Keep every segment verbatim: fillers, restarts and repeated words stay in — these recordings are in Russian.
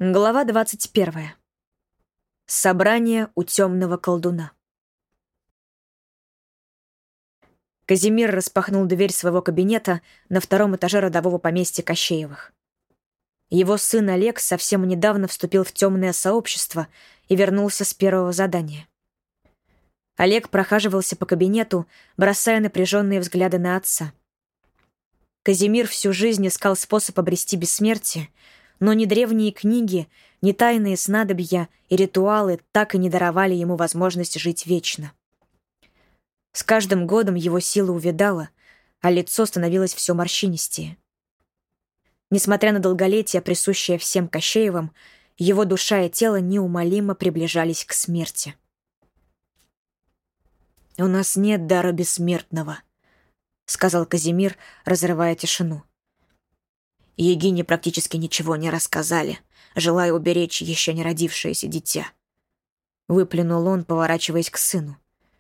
Глава двадцать первая. Собрание у темного колдуна. Казимир распахнул дверь своего кабинета на втором этаже родового поместья Кощеевых. Его сын Олег совсем недавно вступил в темное сообщество и вернулся с первого задания. Олег прохаживался по кабинету, бросая напряженные взгляды на отца. Казимир всю жизнь искал способ обрести бессмертие, но ни древние книги, ни тайные снадобья и ритуалы так и не даровали ему возможность жить вечно. С каждым годом его сила увядала, а лицо становилось все морщинистее. Несмотря на долголетие, присущее всем Кощеевым, его душа и тело неумолимо приближались к смерти. «У нас нет дара бессмертного», — сказал Казимир, разрывая тишину. Егине практически ничего не рассказали, желая уберечь еще не родившееся дитя. Выплюнул он, поворачиваясь к сыну.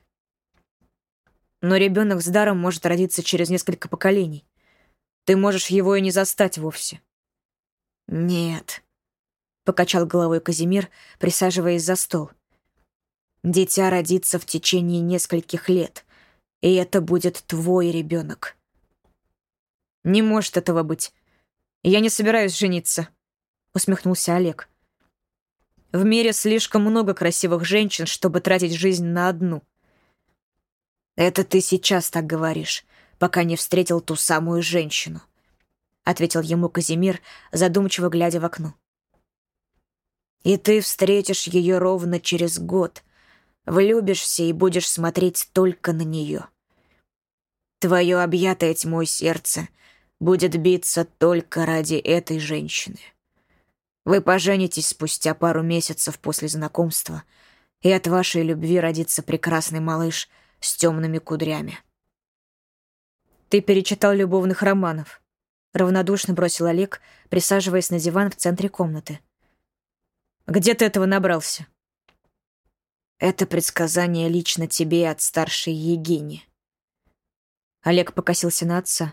Но ребенок с даром может родиться через несколько поколений. Ты можешь его и не застать вовсе. Нет, покачал головой Казимир, присаживаясь за стол. Дитя родится в течение нескольких лет, и это будет твой ребенок. Не может этого быть. Я не собираюсь жениться, усмехнулся Олег. В мире слишком много красивых женщин, чтобы тратить жизнь на одну. Это ты сейчас так говоришь, пока не встретил ту самую женщину, ответил ему Казимир, задумчиво глядя в окно. И ты встретишь ее ровно через год, влюбишься и будешь смотреть только на нее. Твое объятое тьмой сердце будет биться только ради этой женщины. Вы поженитесь спустя пару месяцев после знакомства, и от вашей любви родится прекрасный малыш с темными кудрями. Ты перечитал любовных романов, равнодушно бросил Олег, присаживаясь на диван в центре комнаты. Где ты этого набрался? Это предсказание лично тебе от старшей Егини. Олег покосился на отца.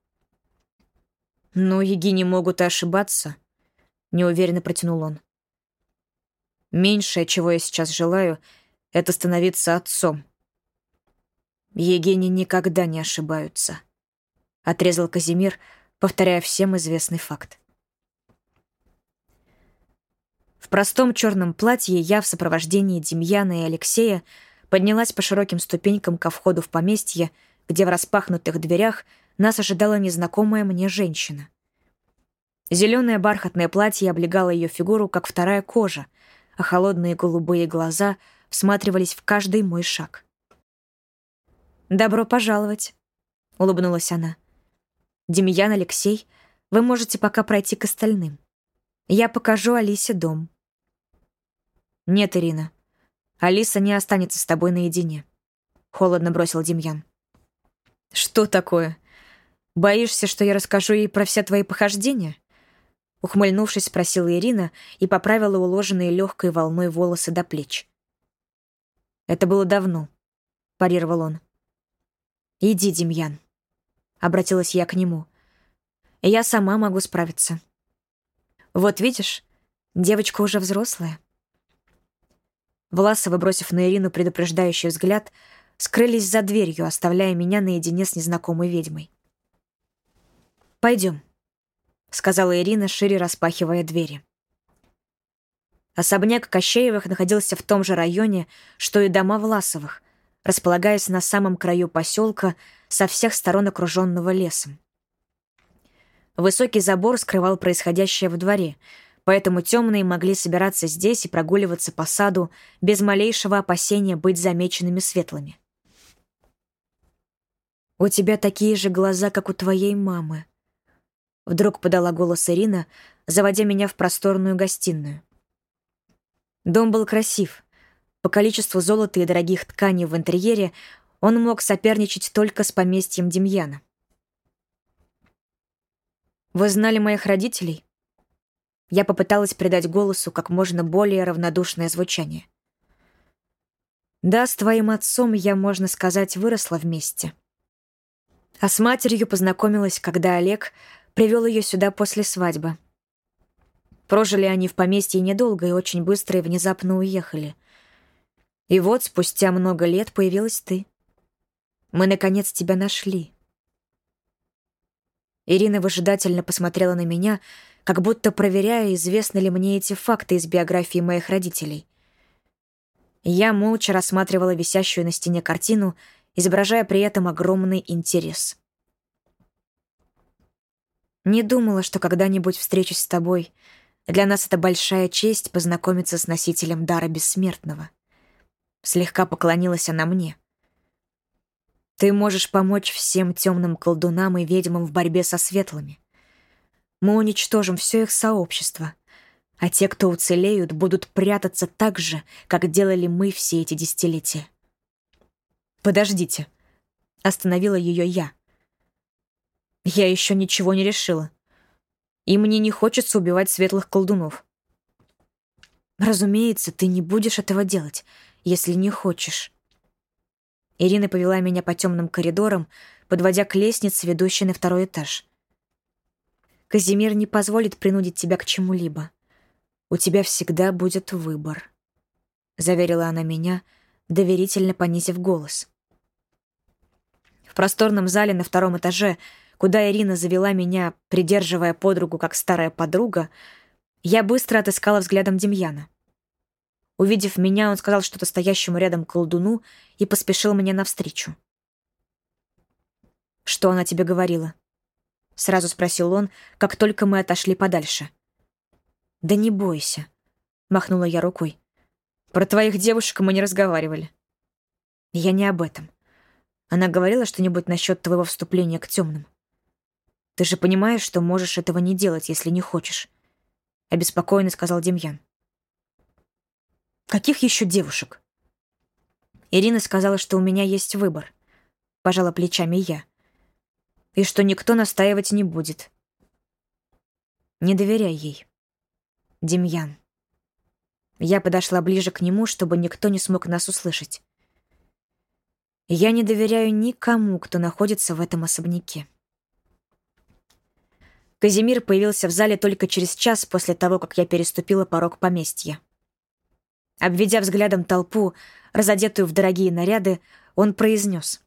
«Но Егини могут и ошибаться», — неуверенно протянул он. «Меньшее, чего я сейчас желаю, — это становиться отцом». «Егини никогда не ошибаются», — отрезал Казимир, повторяя всем известный факт. В простом черном платье я в сопровождении Демьяна и Алексея поднялась по широким ступенькам ко входу в поместье, где в распахнутых дверях нас ожидала незнакомая мне женщина. Зеленое бархатное платье облегало ее фигуру, как вторая кожа, а холодные голубые глаза всматривались в каждый мой шаг. «Добро пожаловать», — улыбнулась она. «Демьян, Алексей, вы можете пока пройти к остальным. Я покажу Алисе дом». «Нет, Ирина, Алиса не останется с тобой наедине», — холодно бросил Демьян. «Что такое? Боишься, что я расскажу ей про все твои похождения?» Ухмыльнувшись, спросила Ирина и поправила уложенные легкой волной волосы до плеч. «Это было давно», — парировал он. «Иди, Демьян», — обратилась я к нему. «Я сама могу справиться. Вот видишь, девочка уже взрослая». Власовы, бросив на Ирину предупреждающий взгляд, скрылись за дверью, оставляя меня наедине с незнакомой ведьмой. «Пойдем», — сказала Ирина, шире распахивая двери. Особняк Кощеевых находился в том же районе, что и дома Власовых, располагаясь на самом краю поселка, со всех сторон окруженного лесом. Высокий забор скрывал происходящее в дворе, поэтому темные могли собираться здесь и прогуливаться по саду без малейшего опасения быть замеченными светлыми. «У тебя такие же глаза, как у твоей мамы», — вдруг подала голос Ирина, заводя меня в просторную гостиную. Дом был красив. По количеству золота и дорогих тканей в интерьере он мог соперничать только с поместьем Демьяна. «Вы знали моих родителей?» Я попыталась придать голосу как можно более равнодушное звучание. «Да, с твоим отцом я, можно сказать, выросла вместе. А с матерью познакомилась, когда Олег привел ее сюда после свадьбы. Прожили они в поместье недолго и очень быстро и внезапно уехали. И вот спустя много лет появилась ты. Мы, наконец, тебя нашли. Ирина выжидательно посмотрела на меня, как будто проверяя, известны ли мне эти факты из биографии моих родителей. Я молча рассматривала висящую на стене картину, изображая при этом огромный интерес. Не думала, что когда-нибудь встречусь с тобой. Для нас это большая честь познакомиться с носителем дара бессмертного. Слегка поклонилась она мне. Ты можешь помочь всем темным колдунам и ведьмам в борьбе со светлыми. Мы уничтожим все их сообщество, а те, кто уцелеют, будут прятаться так же, как делали мы все эти десятилетия. Подождите. Остановила ее я. Я еще ничего не решила. И мне не хочется убивать светлых колдунов. Разумеется, ты не будешь этого делать, если не хочешь. Ирина повела меня по темным коридорам, подводя к лестнице, ведущей на второй этаж. Казимир не позволит принудить тебя к чему-либо. У тебя всегда будет выбор, заверила она меня, доверительно понизив голос. В просторном зале на втором этаже, куда Ирина завела меня, придерживая под руку как старая подруга, я быстро отыскала взглядом Демьяна. Увидев меня, он сказал что-то стоящему рядом колдуну и поспешил мне навстречу. «Что она тебе говорила?» — сразу спросил он, как только мы отошли подальше. «Да не бойся», — махнула я рукой. «Про твоих девушек мы не разговаривали». «Я не об этом. Она говорила что-нибудь насчет твоего вступления к темным. Ты же понимаешь, что можешь этого не делать, если не хочешь», — обеспокоенно сказал Демьян. «Каких еще девушек?» Ирина сказала, что у меня есть выбор. Пожала плечами я. И что никто настаивать не будет. Не доверяй ей. Демьян. Я подошла ближе к нему, чтобы никто не смог нас услышать. Я не доверяю никому, кто находится в этом особняке. Казимир появился в зале только через час после того, как я переступила порог поместья. Обведя взглядом толпу, разодетую в дорогие наряды, он произнес: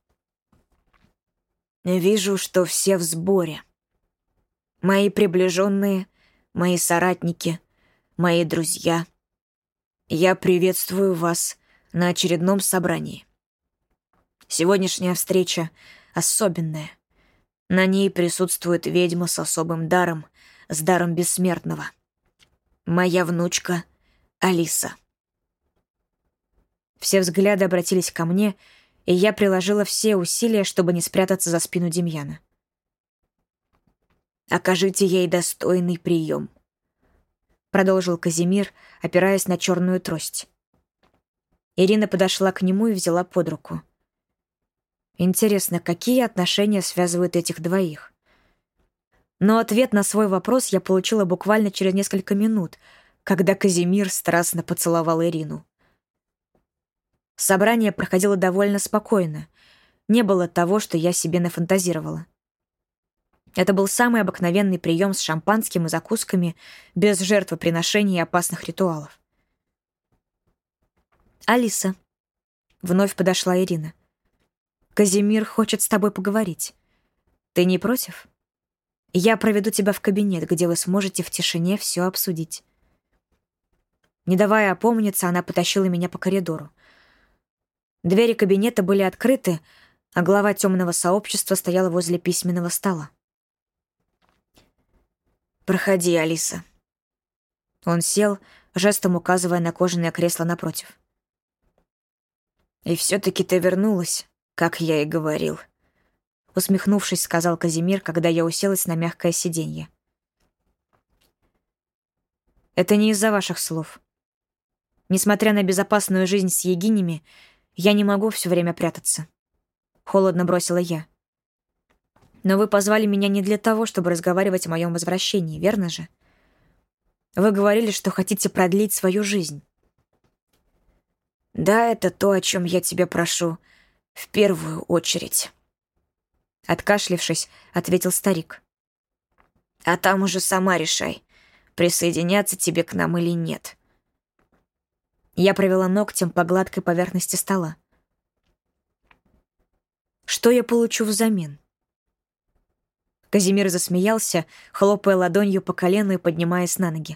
«Вижу, что все в сборе. Мои приближенные, мои соратники, мои друзья. Я приветствую вас на очередном собрании. Сегодняшняя встреча особенная. На ней присутствует ведьма с особым даром, с даром бессмертного. Моя внучка Алиса». Все взгляды обратились ко мне, и я приложила все усилия, чтобы не спрятаться за спину Демьяна. «Окажите ей достойный прием», — продолжил Казимир, опираясь на черную трость. Ирина подошла к нему и взяла под руку. Интересно, какие отношения связывают этих двоих? Но ответ на свой вопрос я получила буквально через несколько минут, когда Казимир страстно поцеловал Ирину. Собрание проходило довольно спокойно. Не было того, что я себе нафантазировала. Это был самый обыкновенный прием с шампанским и закусками, без жертвоприношений и опасных ритуалов. «Алиса», — вновь подошла Ирина, — «Казимир хочет с тобой поговорить. Ты не против? Я проведу тебя в кабинет, где вы сможете в тишине все обсудить». Не давая опомниться, она потащила меня по коридору. Двери кабинета были открыты, а глава темного сообщества стояла возле письменного стола. «Проходи, Алиса». Он сел, жестом указывая на кожаное кресло напротив. «И все-таки ты вернулась, как я и говорил», — усмехнувшись, сказал Казимир, когда я уселась на мягкое сиденье. «Это не из-за ваших слов. Несмотря на безопасную жизнь с Егинями, я не могу все время прятаться», — холодно бросила я. «Но вы позвали меня не для того, чтобы разговаривать о моем возвращении, верно же? Вы говорили, что хотите продлить свою жизнь». «Да, это то, о чем я тебя прошу в первую очередь», — откашлившись, ответил старик. «А там уже сама решай, присоединяться тебе к нам или нет. Я провела ногтем по гладкой поверхности стола. Что я получу взамен? Казимир засмеялся, хлопая ладонью по колену и поднимаясь на ноги.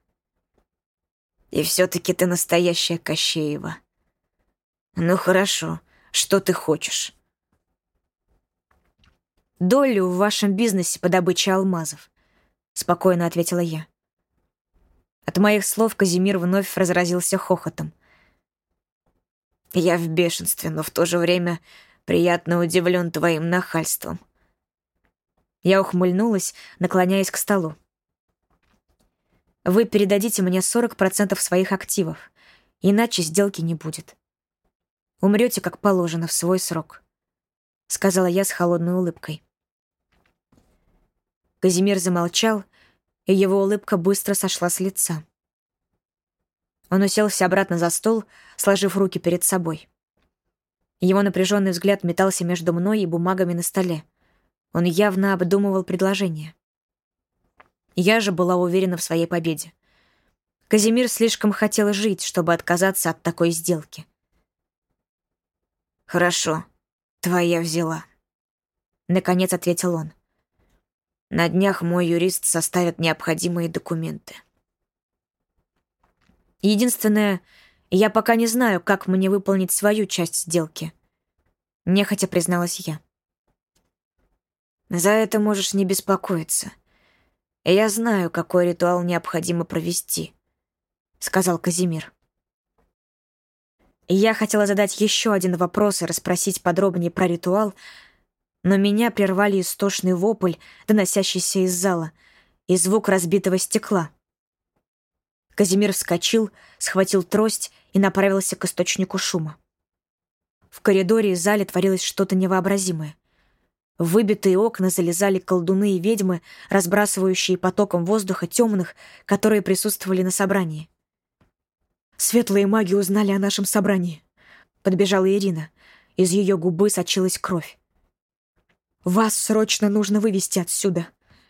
И все-таки ты настоящая Кощеева. Ну хорошо, что ты хочешь? Долю в вашем бизнесе по добыче алмазов, спокойно ответила я. От моих слов Казимир вновь разразился хохотом. Я в бешенстве, но в то же время приятно удивлен твоим нахальством. Я ухмыльнулась, наклоняясь к столу. Вы передадите мне сорок процентов своих активов, иначе сделки не будет. Умрете, как положено, в свой срок, сказала я с холодной улыбкой. Казимир замолчал, и его улыбка быстро сошла с лица. Он уселся обратно за стол, сложив руки перед собой. Его напряженный взгляд метался между мной и бумагами на столе. Он явно обдумывал предложение. Я же была уверена в своей победе. Казимир слишком хотел жить, чтобы отказаться от такой сделки. «Хорошо, твоя взяла», — наконец ответил он. «На днях мой юрист составит необходимые документы». Единственное, я пока не знаю, как мне выполнить свою часть сделки. Нехотя призналась я. За это можешь не беспокоиться. Я знаю, какой ритуал необходимо провести, сказал Казимир. Я хотела задать еще один вопрос и расспросить подробнее про ритуал, но меня прервали истошный вопль, доносящийся из зала, и звук разбитого стекла. Казимир вскочил, схватил трость и направился к источнику шума. В коридоре и зале творилось что-то невообразимое. В выбитые окна залезали колдуны и ведьмы, разбрасывающие потоком воздуха темных, которые присутствовали на собрании. «Светлые маги узнали о нашем собрании», — подбежала Ирина. Из ее губы сочилась кровь. «Вас срочно нужно вывести отсюда».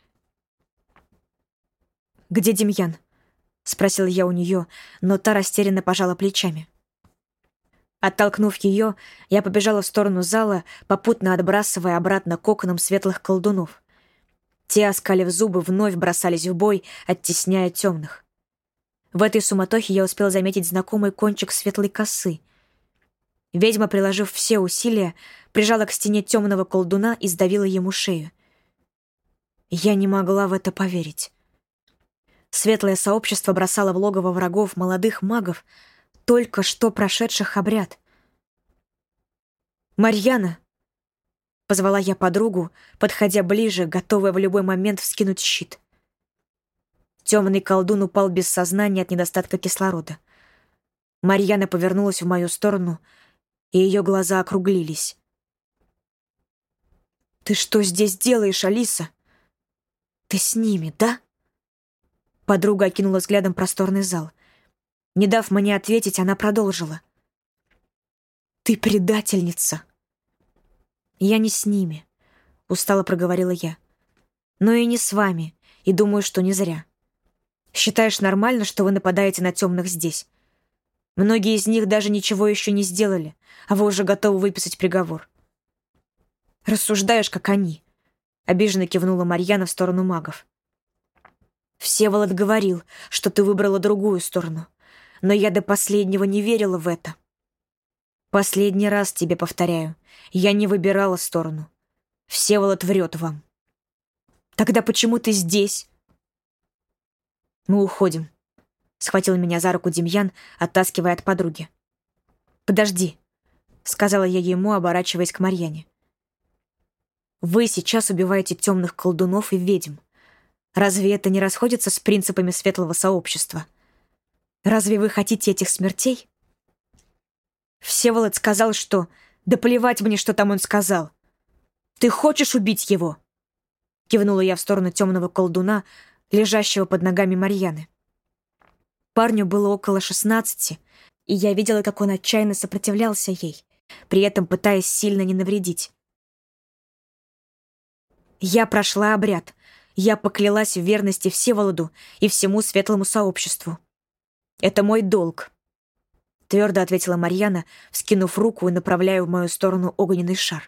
«Где Демьян?» — спросил я у нее, но та растерянно пожала плечами. Оттолкнув ее, я побежала в сторону зала, попутно отбрасывая обратно к окнам светлых колдунов. Те, оскалив зубы, вновь бросались в бой, оттесняя темных. В этой суматохе я успел заметить знакомый кончик светлой косы. Ведьма, приложив все усилия, прижала к стене темного колдуна и сдавила ему шею. Я не могла в это поверить. Светлое сообщество бросало в логово врагов молодых магов, только что прошедших обряд. «Марьяна!» — позвала я подругу, подходя ближе, готовая в любой момент вскинуть щит. Темный колдун упал без сознания от недостатка кислорода. Марьяна повернулась в мою сторону, и ее глаза округлились. «Ты что здесь делаешь, Алиса? Ты с ними, да?» Подруга окинула взглядом просторный зал. Не дав мне ответить, она продолжила. «Ты предательница!» «Я не с ними», — устало проговорила я. «Но и не с вами, и думаю, что не зря. Считаешь нормально, что вы нападаете на темных здесь? Многие из них даже ничего еще не сделали, а вы уже готовы выписать приговор». «Рассуждаешь, как они», — обиженно кивнула Марьяна в сторону магов. «Всеволод говорил, что ты выбрала другую сторону, но я до последнего не верила в это. Последний раз тебе повторяю, я не выбирала сторону. Всеволод врет вам». «Тогда почему ты здесь?» «Мы уходим», — схватил меня за руку Демьян, оттаскивая от подруги. «Подожди», — сказала я ему, оборачиваясь к Марьяне. «Вы сейчас убиваете темных колдунов и ведьм. Разве это не расходится с принципами светлого сообщества? Разве вы хотите этих смертей?» Всеволод сказал, что... «Да плевать мне, что там он сказал. Ты хочешь убить его?» Кивнула я в сторону темного колдуна, лежащего под ногами Марьяны. Парню было около шестнадцати, и я видела, как он отчаянно сопротивлялся ей, при этом пытаясь сильно не навредить. «Я прошла обряд. Я поклялась в верности Всеволоду и всему светлому сообществу. Это мой долг, твердо ответила Марьяна, вскинув руку и направляя в мою сторону огненный шар.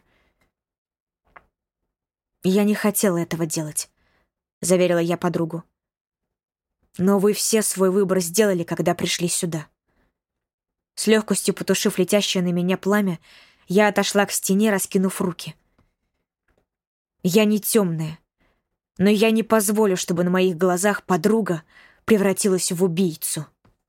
«Я не хотела этого делать», — заверила я подругу. «Но вы все свой выбор сделали, когда пришли сюда». С легкостью потушив летящее на меня пламя, я отошла к стене, раскинув руки. «Я не темная, но я не позволю, чтобы на моих глазах подруга превратилась в убийцу».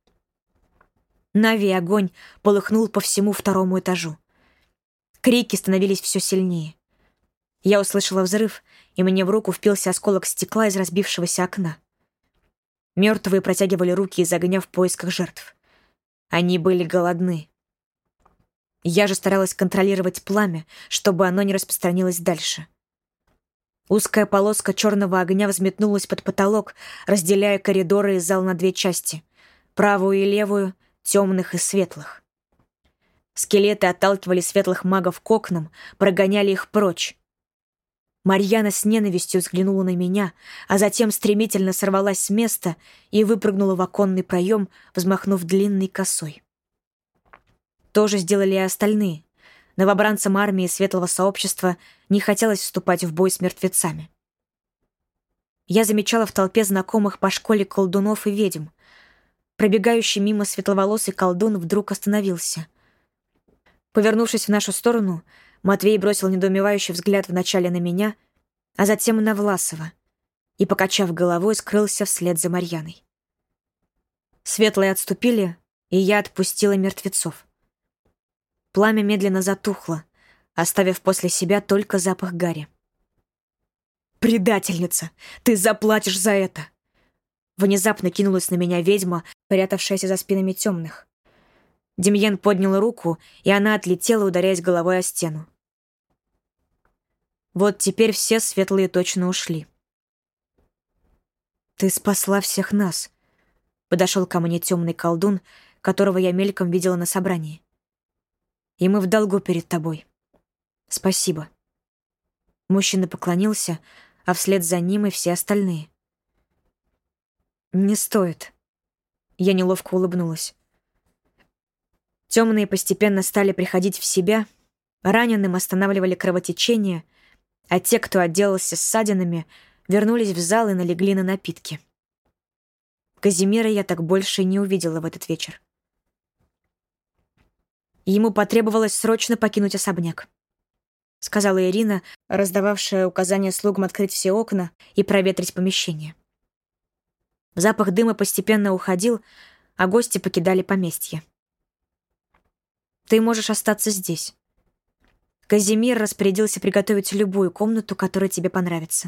Нави огонь полыхнул по всему второму этажу. Крики становились все сильнее. Я услышала взрыв, и мне в руку впился осколок стекла из разбившегося окна. Мертвые протягивали руки из огня в поисках жертв. Они были голодны. Я же старалась контролировать пламя, чтобы оно не распространилось дальше. Узкая полоска черного огня взметнулась под потолок, разделяя коридоры и зал на две части — правую и левую, темных и светлых. Скелеты отталкивали светлых магов к окнам, прогоняли их прочь. Марьяна с ненавистью взглянула на меня, а затем стремительно сорвалась с места и выпрыгнула в оконный проем, взмахнув длинной косой. То же сделали и остальные. Новобранцам армии Светлого Сообщества не хотелось вступать в бой с мертвецами. Я замечала в толпе знакомых по школе колдунов и ведьм. Пробегающий мимо светловолосый колдун вдруг остановился. Повернувшись в нашу сторону, Матвей бросил недоумевающий взгляд вначале на меня, а затем на Власова и, покачав головой, скрылся вслед за Марьяной. Светлые отступили, и я отпустила мертвецов. Пламя медленно затухло, оставив после себя только запах гари. «Предательница! Ты заплатишь за это!» Внезапно кинулась на меня ведьма, прятавшаяся за спинами темных. Демьян поднял руку, и она отлетела, ударяясь головой о стену. Вот теперь все светлые точно ушли. «Ты спасла всех нас», — подошел ко мне темный колдун, которого я мельком видела на собрании. «И мы в долгу перед тобой. Спасибо». Мужчина поклонился, а вслед за ним и все остальные. «Не стоит». Я неловко улыбнулась. Темные постепенно стали приходить в себя, раненым останавливали кровотечение, а те, кто отделался ссадинами, вернулись в зал и налегли на напитки. Казимира я так больше и не увидела в этот вечер. Ему потребовалось срочно покинуть особняк, сказала Ирина, раздававшая указания слугам открыть все окна и проветрить помещение. Запах дыма постепенно уходил, а гости покидали поместье. «Ты можешь остаться здесь. Казимир распорядился приготовить любую комнату, которая тебе понравится».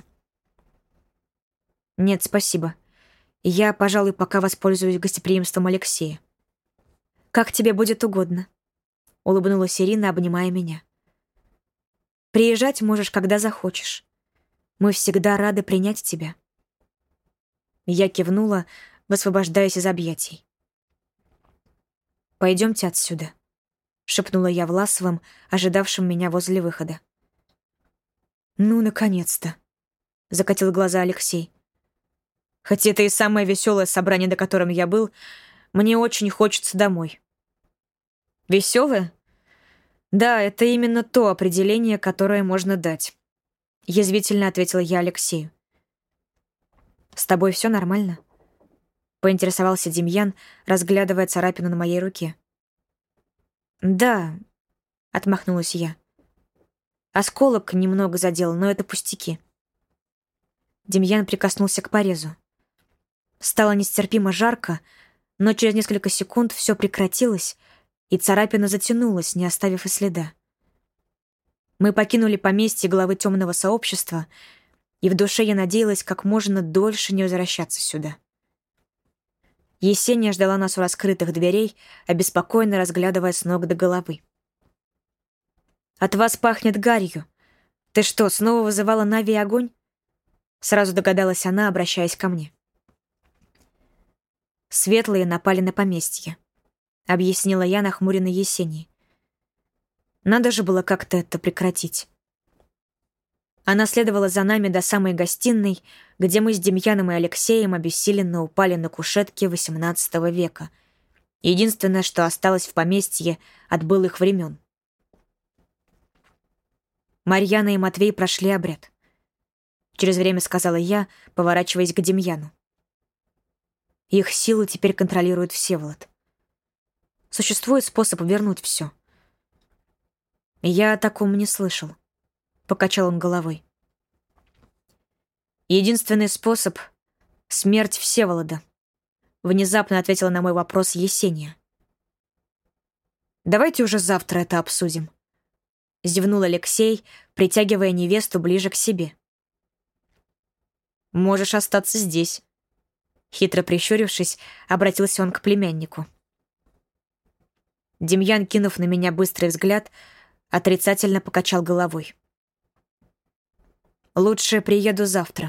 «Нет, спасибо. Я, пожалуй, пока воспользуюсь гостеприимством Алексея». «Как тебе будет угодно», — улыбнулась Ирина, обнимая меня. «Приезжать можешь, когда захочешь. Мы всегда рады принять тебя». Я кивнула, высвобождаясь из объятий. «Пойдемте отсюда», — шепнула я Власовым, ожидавшим меня возле выхода. «Ну, наконец-то», — закатил глаза Алексей. «Хоть это и самое веселое собрание, до которым я был, мне очень хочется домой». «Веселое? Да, это именно то определение, которое можно дать», — язвительно ответила я Алексею. «С тобой все нормально?» — поинтересовался Демьян, разглядывая царапину на моей руке. «Да», — отмахнулась я. «Осколок немного задел, но это пустяки». Демьян прикоснулся к порезу. Стало нестерпимо жарко, но через несколько секунд все прекратилось, и царапина затянулась, не оставив и следа. Мы покинули поместье главы темного сообщества, и в душе я надеялась как можно дольше не возвращаться сюда. Есения ждала нас у раскрытых дверей, обеспокоенно разглядывая с ног до головы. «От вас пахнет гарью. Ты что, снова вызывала Нави и огонь?» Сразу догадалась она, обращаясь ко мне. «Светлые напали на поместье», — объяснила я нахмуренной Есении. «Надо же было как-то это прекратить». Она следовала за нами до самой гостиной, где мы с Демьяном и Алексеем обессиленно упали на кушетке восемнадцатого века. Единственное, что осталось в поместье от былых времен. Марьяна и Матвей прошли обряд. Через время сказала я, поворачиваясь к Демьяну. Их силу теперь контролирует Всеволод. Существует способ вернуть все. Я о таком не слышал. Покачал он головой. Единственный способ — смерть Всеволода. Внезапно ответила на мой вопрос Есения. Давайте уже завтра это обсудим. Зевнул Алексей, притягивая невесту ближе к себе. Можешь остаться здесь. Хитро прищурившись, обратился он к племяннику. Демьян, кинув на меня быстрый взгляд, отрицательно покачал головой. «Лучше приеду завтра».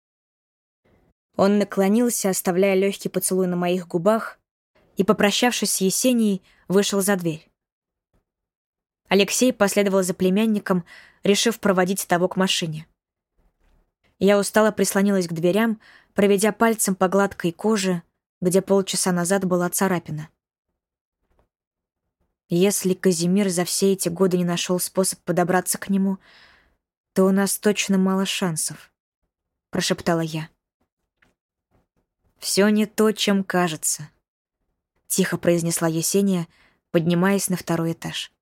Он наклонился, оставляя легкий поцелуй на моих губах, и, попрощавшись с Есенией, вышел за дверь. Алексей последовал за племянником, решив проводить того к машине. Я устало прислонилась к дверям, проведя пальцем по гладкой коже, где полчаса назад была царапина. Если Казимир за все эти годы не нашел способ подобраться к нему, то у нас точно мало шансов, — прошептала я. «Все не то, чем кажется», — тихо произнесла Есения, поднимаясь на второй этаж.